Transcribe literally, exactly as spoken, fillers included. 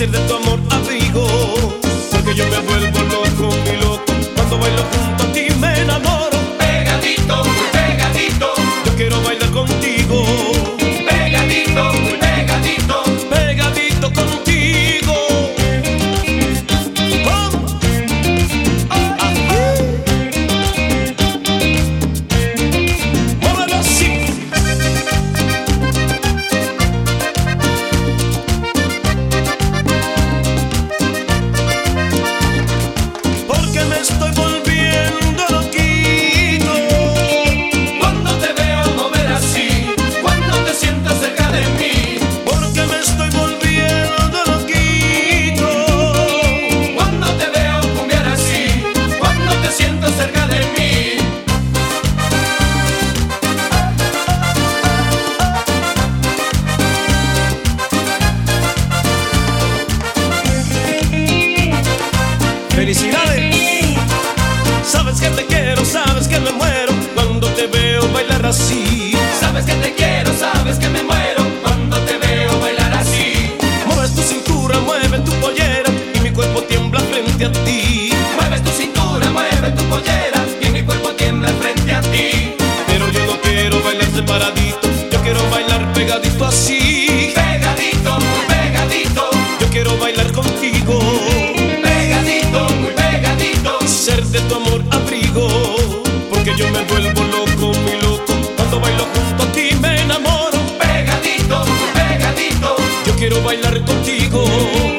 ser de tu amor abrigo, porque yo me vuelvo loco, muy loco, cuando bailo junto a ti me enamoro. Pegadito, muy pegadito, yo quiero bailar contigo. Pegadito, muy pegadito, pegadito contigo. Oh. Ah. Muévelo así. Porque me estoy volviendo loquito cuando te veo mover así, cuando te sientas cerca de mí. Porque me estoy volviendo loquito cuando te veo cumbiar así, cuando te sientas cerca de mí. Felicidades. Sabes que te quiero, sabes que me muero cuando te veo bailar así. Sabes que te quiero, sabes que me muero cuando te veo bailar así. Mueves tu cintura, mueve tu pollera y mi cuerpo tiembla frente a ti. Mueves tu cintura, mueve tu pollera y mi cuerpo tiembla frente a ti. Pero yo no quiero bailar separadito, yo quiero bailar pegadito así. Pegadito, muy pegadito, Yo quiero bailar contigo, pegadito, muy pegadito, ser de tu amor abrigo, porque yo me vuelvo loco, muy loco, cuando bailo junto a ti me enamoro. pegadito, muy pegadito, Yo quiero bailar contigo.